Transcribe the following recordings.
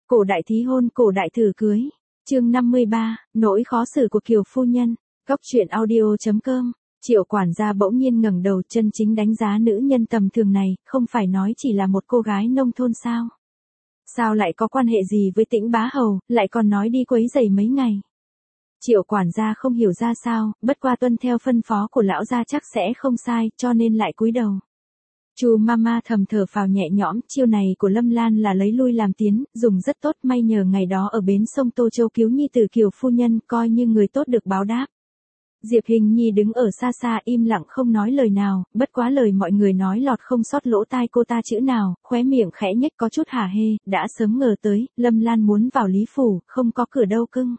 Cổ đại thí hôn, cổ đại thử cưới. Chương 53, nỗi khó xử của Kiều phu nhân. Góc truyện audio.com. Triệu quản gia bỗng nhiên ngẩng đầu, chân chính đánh giá nữ nhân tầm thường này, không phải nói chỉ là một cô gái nông thôn sao? Sao lại có quan hệ gì với Tĩnh Bá Hầu, lại còn nói đi quấy rầy mấy ngày? Triệu quản gia không hiểu ra sao, bất qua tuân theo phân phó của lão gia chắc sẽ không sai, cho nên lại cúi đầu. Chu mama thầm thở phào nhẹ nhõm, chiêu này của Lâm Lan là lấy lui làm tiến, dùng rất tốt, may nhờ ngày đó ở bến sông Tô Châu cứu nhi tử Kiều phu nhân, coi như người tốt được báo đáp. Diệp Hình Nhi đứng ở xa xa im lặng không nói lời nào, bất quá lời mọi người nói lọt không sót lỗ tai cô ta chữ nào, khóe miệng khẽ nhếch có chút hả hê, đã sớm ngờ tới, Lâm Lan muốn vào Lý Phủ, không có cửa đâu cưng.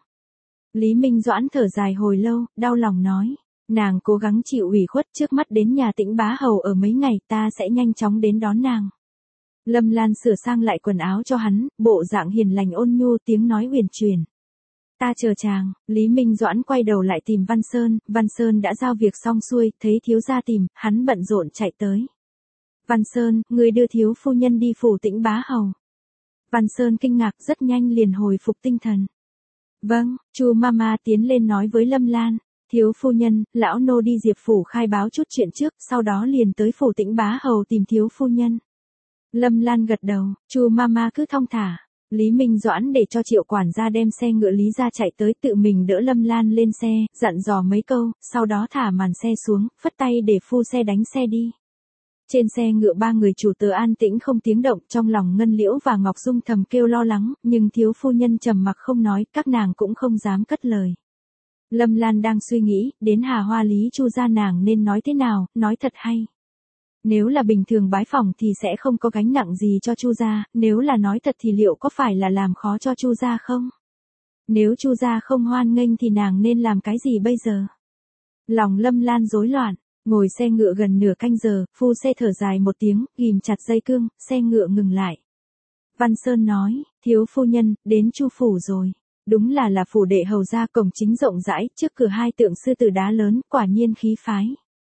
Lý Minh Doãn thở dài hồi lâu, đau lòng nói. Nàng cố gắng chịu ủy khuất, trước mắt đến nhà Tĩnh Bá Hầu ở mấy ngày, ta sẽ nhanh chóng đến đón nàng. Lâm Lan sửa sang lại quần áo cho hắn, bộ dạng hiền lành ôn nhu, tiếng nói uyển chuyển. Ta chờ chàng. Lý Minh Doãn quay đầu lại tìm Văn Sơn đã giao việc xong xuôi, thấy thiếu gia tìm, hắn bận rộn chạy tới. Văn Sơn, người đưa thiếu phu nhân đi phủ Tĩnh Bá Hầu. Văn Sơn kinh ngạc, rất nhanh liền hồi phục tinh thần. Vâng, Chu mama tiến lên nói với Lâm Lan. Thiếu phu nhân, lão nô đi Diệp phủ khai báo chút chuyện trước, sau đó liền tới phủ Tĩnh Bá Hầu tìm thiếu phu nhân. Lâm Lan gật đầu, Chu mama cứ thong thả. Lý Minh Doãn để cho Triệu quản gia đem xe ngựa Lý ra chạy tới, tự mình đỡ Lâm Lan lên xe, dặn dò mấy câu, sau đó thả màn xe xuống, phất tay để phu xe đánh xe đi. Trên xe ngựa ba người chủ tớ an tĩnh không tiếng động, trong lòng Ngân Liễu và Ngọc Dung thầm kêu lo lắng, nhưng thiếu phu nhân trầm mặc không nói, các nàng cũng không dám cất lời. Lâm Lan đang suy nghĩ, đến Hà Hoa Lý Chu gia nàng nên nói thế nào, nói thật hay. Nếu là bình thường bái phỏng thì sẽ không có gánh nặng gì cho Chu gia, nếu là nói thật thì liệu có phải là làm khó cho Chu gia không? Nếu Chu gia không hoan nghênh thì nàng nên làm cái gì bây giờ? Lòng Lâm Lan rối loạn, ngồi xe ngựa gần nửa canh giờ, phu xe thở dài một tiếng, ghim chặt dây cương, xe ngựa ngừng lại. Văn Sơn nói, thiếu phu nhân, đến Chu phủ rồi. Đúng là phủ đệ hầu gia, cổng chính rộng rãi, trước cửa hai tượng sư tử đá lớn, quả nhiên khí phái.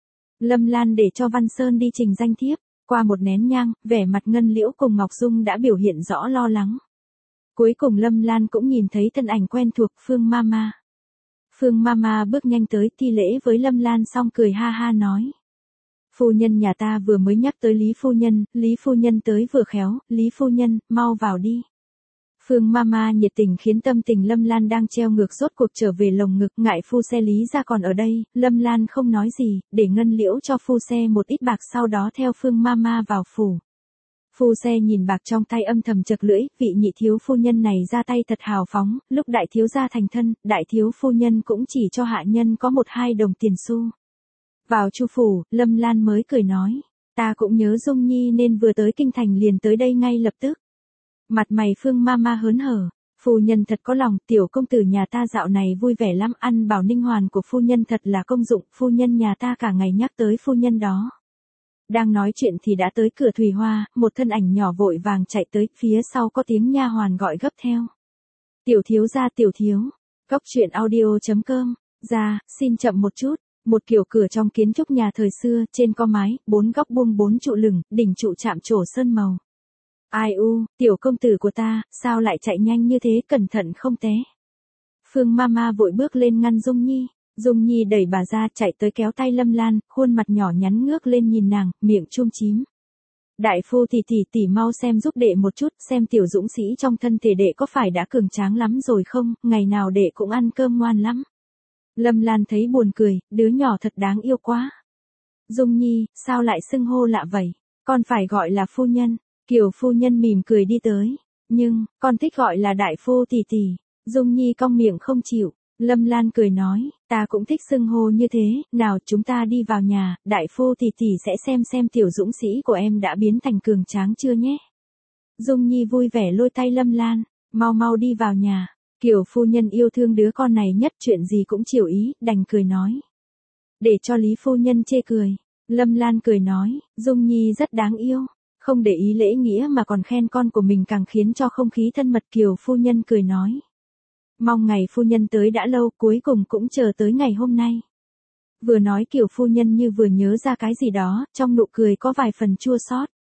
Lâm Lan để cho Văn Sơn đi trình danh thiếp, qua một nén nhang, vẻ mặt Ngân Liễu cùng Ngọc Dung đã biểu hiện rõ lo lắng. Cuối cùng Lâm Lan cũng nhìn thấy thân ảnh quen thuộc, Phương Mama. Phương Mama bước nhanh tới, thi lễ với Lâm Lan xong cười ha ha nói. Phu nhân nhà ta vừa mới nhắc tới Lý phu nhân tới vừa khéo, Lý phu nhân, mau vào đi. Phương Mama nhiệt tình khiến tâm tình Lâm Lan đang treo ngược rốt cuộc trở về lồng ngực, ngại phu xe Lý ra còn ở đây, Lâm Lan không nói gì, để Ngân Liễu cho phu xe một ít bạc sau đó theo Phương Mama vào phủ. Phu xe nhìn bạc trong tay âm thầm chật lưỡi, vị nhị thiếu phu nhân này ra tay thật hào phóng, lúc đại thiếu gia thành thân, đại thiếu phu nhân cũng chỉ cho hạ nhân có 1-2 đồng tiền xu. Vào Chu phủ, Lâm Lan mới cười nói, ta cũng nhớ Dung Nhi nên vừa tới kinh thành liền tới đây ngay lập tức. Mặt mày Phương Mama hớn hở, phu nhân thật có lòng, tiểu công tử nhà ta dạo này vui vẻ lắm, ăn bảo ninh hoàn của phu nhân thật là công dụng, phu nhân nhà ta cả ngày nhắc tới phu nhân đó. Đang nói chuyện thì đã tới cửa Thùy Hoa, một thân ảnh nhỏ vội vàng chạy tới, phía sau có tiếng nha hoàn gọi gấp theo. Tiểu thiếu gia, tiểu thiếu. Góc truyện audio.com. Ra, xin chậm một chút. Một kiểu cửa trong kiến trúc nhà thời xưa, trên có mái, 4 góc buông 4 trụ lửng, đỉnh trụ chạm trổ sơn màu. Ai u, tiểu công tử của ta, sao lại chạy nhanh như thế, cẩn thận không té. Phương Mama vội bước lên ngăn Dung Nhi. Dung Nhi đẩy bà ra, chạy tới kéo tay Lâm Lan, khuôn mặt nhỏ nhắn ngước lên nhìn nàng, miệng chum chím. Đại phu tỷ mau xem giúp đệ một chút, xem tiểu dũng sĩ trong thân thể đệ có phải đã cường tráng lắm rồi không, ngày nào đệ cũng ăn cơm ngoan lắm. Lâm Lan thấy buồn cười, đứa nhỏ thật đáng yêu quá. Dung Nhi, sao lại xưng hô lạ vậy, con phải gọi là phu nhân. Kiều phu nhân mỉm cười đi tới, nhưng, con thích gọi là đại phu tỷ. Dung Nhi cong miệng không chịu. Lâm Lan cười nói, ta cũng thích xưng hô như thế, nào chúng ta đi vào nhà, đại phu tỷ sẽ xem tiểu dũng sĩ của em đã biến thành cường tráng chưa nhé. Dung Nhi vui vẻ lôi tay Lâm Lan, mau đi vào nhà. Kiều phu nhân yêu thương đứa con này nhất, chuyện gì cũng chiều ý, đành cười nói. Để cho Lý phu nhân chê cười, Lâm Lan cười nói, Dung Nhi rất đáng yêu, không để ý lễ nghĩa mà còn khen con của mình càng khiến cho không khí thân mật. Kiều phu nhân cười nói. Mong ngày phu nhân tới đã lâu, cuối cùng cũng chờ tới ngày hôm nay. Vừa nói Kiều phu nhân như vừa nhớ ra cái gì đó, trong nụ cười có vài phần chua xót.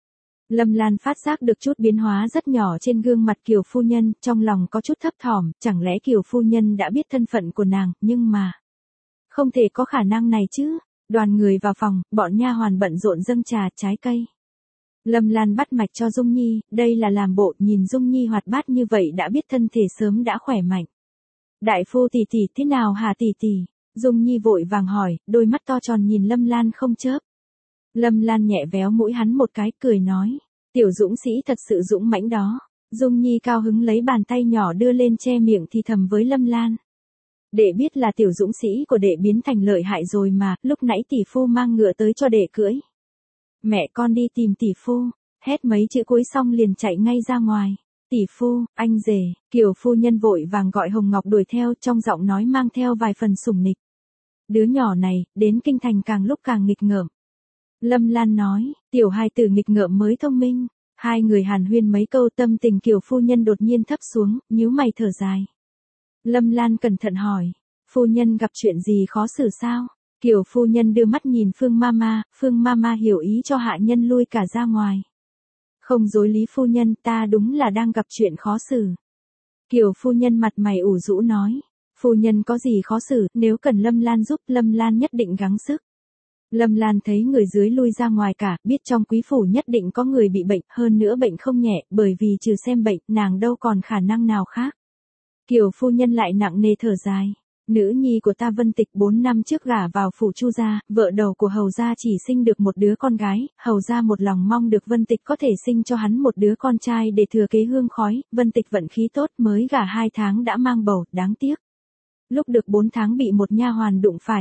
Lâm Lan phát giác được chút biến hóa rất nhỏ trên gương mặt Kiều phu nhân, trong lòng có chút thấp thỏm, chẳng lẽ Kiều phu nhân đã biết thân phận của nàng, nhưng mà không thể có khả năng này chứ. Đoàn người vào phòng, bọn nha hoàn bận rộn dâng trà, trái cây. Lâm Lan bắt mạch cho Dung Nhi, đây là làm bộ, nhìn Dung Nhi hoạt bát như vậy đã biết thân thể sớm đã khỏe mạnh. Đại phu tỷ tỷ thế nào hả tỷ tỷ? Dung Nhi vội vàng hỏi, đôi mắt to tròn nhìn Lâm Lan không chớp. Lâm Lan nhẹ véo mũi hắn một cái, cười nói, tiểu dũng sĩ thật sự dũng mãnh đó. Dung Nhi cao hứng lấy bàn tay nhỏ đưa lên che miệng thì thầm với Lâm Lan. Đệ biết là tiểu dũng sĩ của đệ biến thành lợi hại rồi mà, lúc nãy tỷ phu mang ngựa tới cho đệ cưỡi. Mẹ con đi tìm tỷ phu, hét mấy chữ cuối xong liền chạy ngay ra ngoài. Tỷ phu, anh rể, Kiều phu nhân vội vàng gọi Hồng Ngọc đuổi theo, trong giọng nói mang theo vài phần sủng nịch. Đứa nhỏ này, đến kinh thành càng lúc càng nghịch ngợm. Lâm Lan nói, tiểu hài tử nghịch ngợm mới thông minh. Hai người hàn huyên mấy câu, tâm tình Kiều phu nhân đột nhiên thấp xuống, nhíu mày thở dài. Lâm Lan cẩn thận hỏi, phu nhân gặp chuyện gì khó xử sao? Kiều phu nhân đưa mắt nhìn Phương Mama hiểu ý cho hạ nhân lui cả ra ngoài. Không dối lý phu nhân, ta đúng là đang gặp chuyện khó xử. Kiều phu nhân mặt mày ủ rũ nói, phu nhân có gì khó xử, nếu cần Lâm Lan giúp, Lâm Lan nhất định gắng sức. Lâm Lan thấy người dưới lui ra ngoài cả, biết trong quý phủ nhất định có người bị bệnh, hơn nữa bệnh không nhẹ, bởi vì trừ xem bệnh, nàng đâu còn khả năng nào khác. Kiều phu nhân lại nặng nề thở dài. Nữ nhi của ta Vân Tịch 4 năm trước gả vào phủ Chu gia, vợ đầu của Hầu gia chỉ sinh được một đứa con gái, Hầu gia một lòng mong được Vân Tịch có thể sinh cho hắn một đứa con trai để thừa kế hương khói, Vân Tịch vận khí tốt mới gả 2 tháng đã mang bầu, đáng tiếc. Lúc được 4 tháng bị một nha hoàn đụng phải,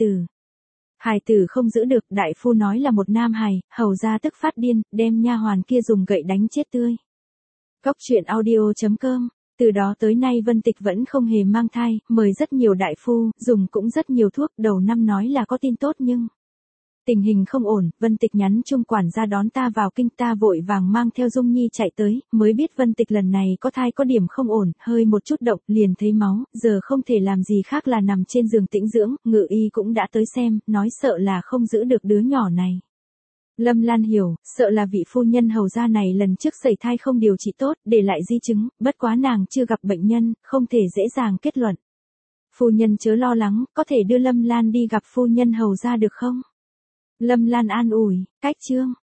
hài tử không giữ được, đại phu nói là một nam hài, Hầu gia tức phát điên, đem nha hoàn kia dùng gậy đánh chết tươi. Cóc truyện audio.com. Từ đó tới nay Vân Tịch vẫn không hề mang thai, mời rất nhiều đại phu, dùng cũng rất nhiều thuốc, đầu năm nói là có tin tốt nhưng tình hình không ổn, Vân Tịch nhắn chung quản gia đón ta vào kinh, ta vội vàng mang theo Dung Nhi chạy tới, mới biết Vân Tịch lần này có thai có điểm không ổn, hơi một chút động, liền thấy máu, giờ không thể làm gì khác là nằm trên giường tĩnh dưỡng, ngự y cũng đã tới xem, nói sợ là không giữ được đứa nhỏ này. Lâm Lan hiểu, sợ là vị phu nhân Hầu gia này lần trước sẩy thai không điều trị tốt, để lại di chứng, bất quá nàng chưa gặp bệnh nhân, không thể dễ dàng kết luận. Phu nhân chớ lo lắng, có thể đưa Lâm Lan đi gặp phu nhân Hầu gia được không? Lâm Lan an ủi, cách chương.